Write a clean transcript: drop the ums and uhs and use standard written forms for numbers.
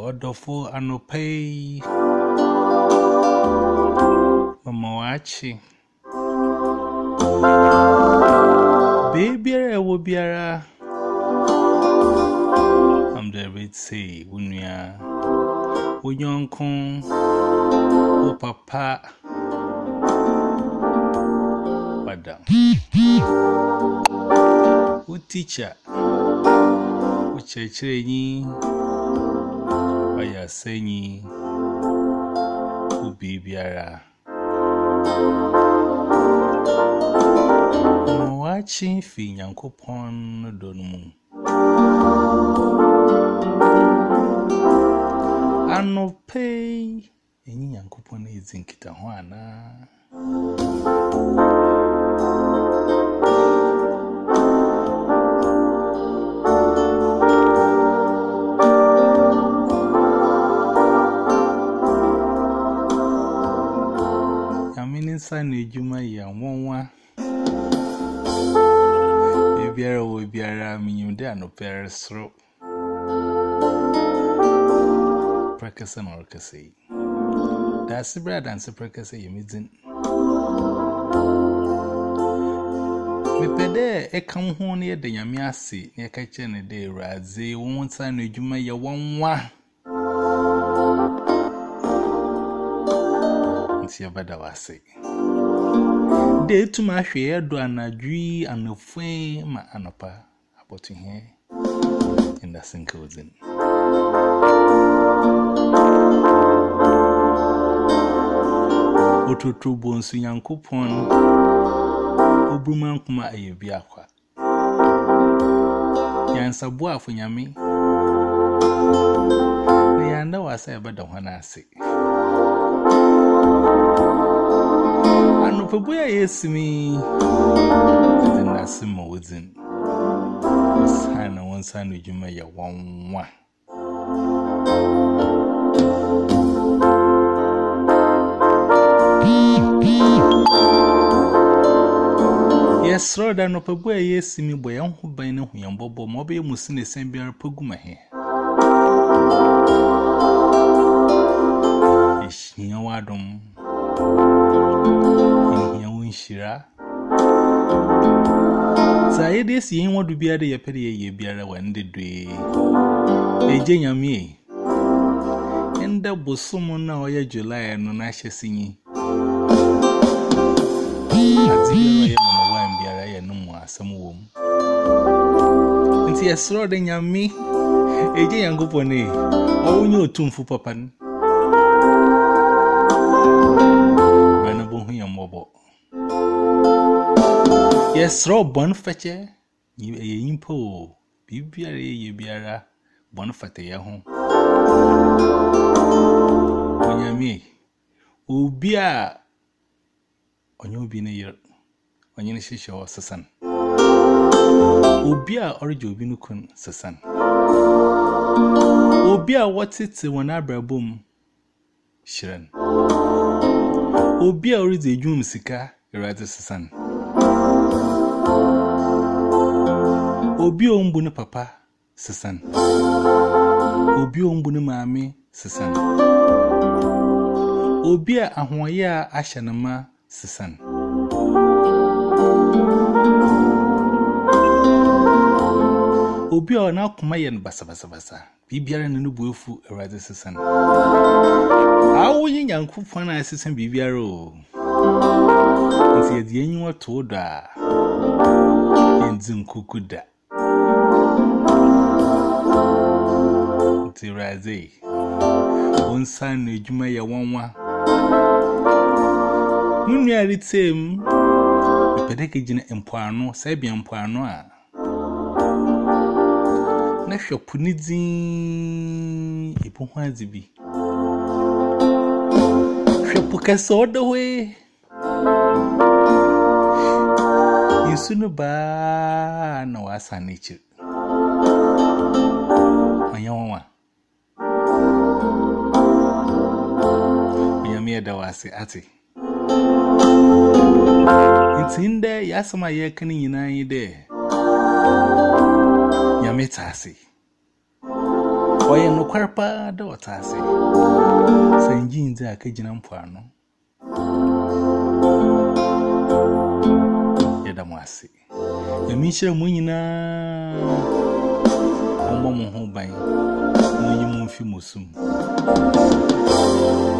odofo anopei mama wachi baby ewo biara I'm the bit say unya unyonkon o papa madam o teacher o chechenyi aya senyi o bibiara no watching fi nyankopon donumu anopei enyi nyankopon ezinkita ho ana San ejuma ya wonwa ebiara wo biara minyude anopere sro prakasa na orkase da sibra dance prakasa yemizin mepede ekam ho ne de nyame ase ne ka che ne de raze won san ejuma ya wonwa ntia bada wase de tuma hwe do anadwi anofuen ma anopa abotu he inda sinkozin ototo bonsu yankopon obruman kuma ayebi akwa yansabo afonyame ne yanda wasa ebada hwana ase Anopabuya yesimi Zinasimo within Sana one son with you may one. Yes, Lord, Anopabuya yesimi boy who by no yambobo mobile musin the same beer poguma here. Ish, you know, Adam. Shira Said see what to be at the petty ye beara when the day. Ejenya me. And that was someone now ya July and no nasha singing. At the wine beara no more some womb. And see a sword in ya me. Ejenya go for ne. Oh, no tomb for papan. Yes, Rob Bonfetcher, you a impo, Bibiara, ye biara, Bonfette ya home. When you me, Ubia on you being a year, when you see your son. Ubia or you binukun, son. Ubia what's it when I bra boom, Shiren. Ubia or is a doom sika, rather son. Obi ombune papa sesan Obi ombune mami sesan Obi a ahoye a ahyanama sesan Obi a na kuma yen basa bibiara ne no buefu erade sesan Awo yin yankopon na sesan bibiara o Nti edi enyi wato do a enzin kukuda Tiraze on san ejuma ya wanwa Nunu aritem Epedeke jina empoano Sabi empoano a Na hwepo nidin Epo ho azibi Hwepo kase odo we Yusunu ba na wasa nature Anyawa Yamia da wasi ati Intinde yasama yekani yinayi de Yametasi Oye no kwarpa da otase. Sanjinze akagina mpoano. Yeda mwasi. Yamisha munyina ombo mo ho ban. Munyi mu mfi musum.